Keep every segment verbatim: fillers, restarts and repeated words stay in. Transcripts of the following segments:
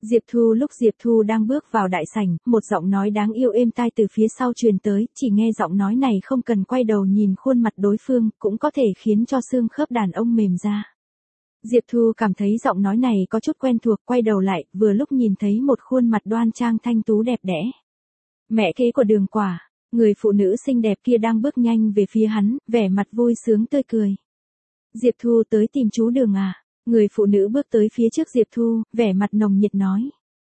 Diệp Thu lúc Diệp Thu đang bước vào đại sảnh, một giọng nói đáng yêu êm tai từ phía sau truyền tới, chỉ nghe giọng nói này không cần quay đầu nhìn khuôn mặt đối phương, cũng có thể khiến cho xương khớp đàn ông mềm ra. Diệp Thu cảm thấy giọng nói này có chút quen thuộc, quay đầu lại, vừa lúc nhìn thấy một khuôn mặt đoan trang thanh tú đẹp đẽ. Mẹ kế của Đường Quả, người phụ nữ xinh đẹp kia đang bước nhanh về phía hắn, vẻ mặt vui sướng tươi cười. Diệp Thu tới tìm chú Đường à? Người phụ nữ bước tới phía trước Diệp Thu, vẻ mặt nồng nhiệt nói.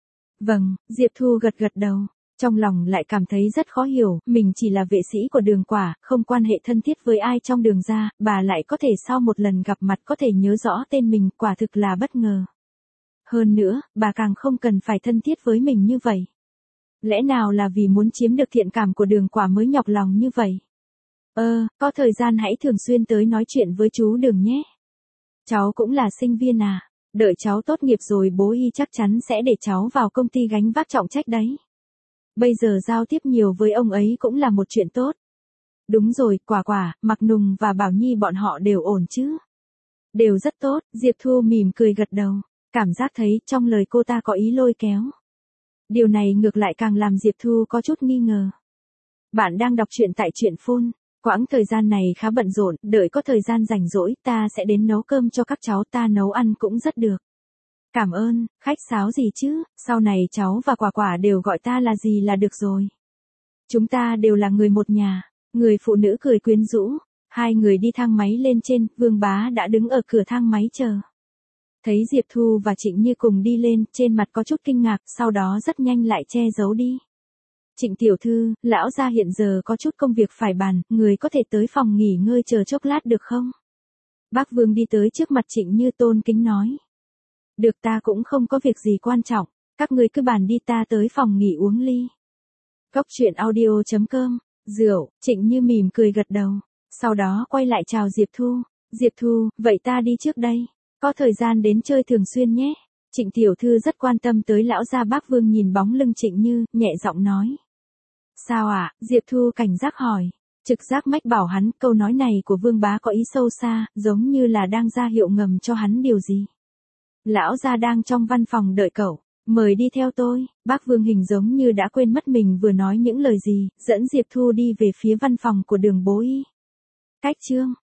Vâng, Diệp Thu gật gật đầu, trong lòng lại cảm thấy rất khó hiểu, mình chỉ là vệ sĩ của Đường Quả, không quan hệ thân thiết với ai trong Đường gia, bà lại có thể sau một lần gặp mặt có thể nhớ rõ tên mình, quả thực là bất ngờ. Hơn nữa, bà càng không cần phải thân thiết với mình như vậy. Lẽ nào là vì muốn chiếm được thiện cảm của Đường Quả mới nhọc lòng như vậy? Ơ, có thời gian hãy thường xuyên tới nói chuyện với chú Đường nhé. Cháu cũng là sinh viên à, đợi cháu tốt nghiệp rồi bố y chắc chắn sẽ để cháu vào công ty gánh vác trọng trách đấy. Bây giờ giao tiếp nhiều với ông ấy cũng là một chuyện tốt. Đúng rồi, Quả Quả, Mạc Nùng và Bảo Nhi bọn họ đều ổn chứ? Đều rất tốt, Diệp Thu mỉm cười gật đầu, cảm giác thấy trong lời cô ta có ý lôi kéo. Điều này ngược lại càng làm Diệp Thu có chút nghi ngờ. Bạn đang đọc truyện tại truyện phone. Quãng thời gian này khá bận rộn, đợi có thời gian rảnh rỗi ta sẽ đến nấu cơm cho các cháu, ta nấu ăn cũng rất được. Cảm ơn, khách sáo gì chứ, sau này cháu và Quả Quả đều gọi ta là gì là được rồi. Chúng ta đều là người một nhà, người phụ nữ cười quyến rũ, hai người đi thang máy lên trên, Vương Bá đã đứng ở cửa thang máy chờ. Thấy Diệp Thu và Trịnh Như cùng đi lên, trên mặt có chút kinh ngạc, sau đó rất nhanh lại che giấu đi. Trịnh tiểu thư, lão gia hiện giờ có chút công việc phải bàn, người có thể tới phòng nghỉ ngơi chờ chốc lát được không? Bác Vương đi tới trước mặt Trịnh Như tôn kính nói. Được, ta cũng không có việc gì quan trọng, các người cứ bàn đi, ta tới phòng nghỉ uống ly. Cốc truyện audio chấm com, rượu, Trịnh Như mỉm cười gật đầu, sau đó quay lại chào Diệp Thu. Diệp Thu, vậy ta đi trước đây, có thời gian đến chơi thường xuyên nhé. Trịnh tiểu thư rất quan tâm tới lão gia. Bác Vương nhìn bóng lưng Trịnh Như, nhẹ giọng nói. Sao ạ? À? Diệp Thu cảnh giác hỏi. Trực giác mách bảo hắn, câu nói này của Vương Bá có ý sâu xa, giống như là đang ra hiệu ngầm cho hắn điều gì. Lão gia đang trong văn phòng đợi cậu, mời đi theo tôi. Bác Vương hình giống như đã quên mất mình vừa nói những lời gì, dẫn Diệp Thu đi về phía văn phòng của Đường bố y. Cách chương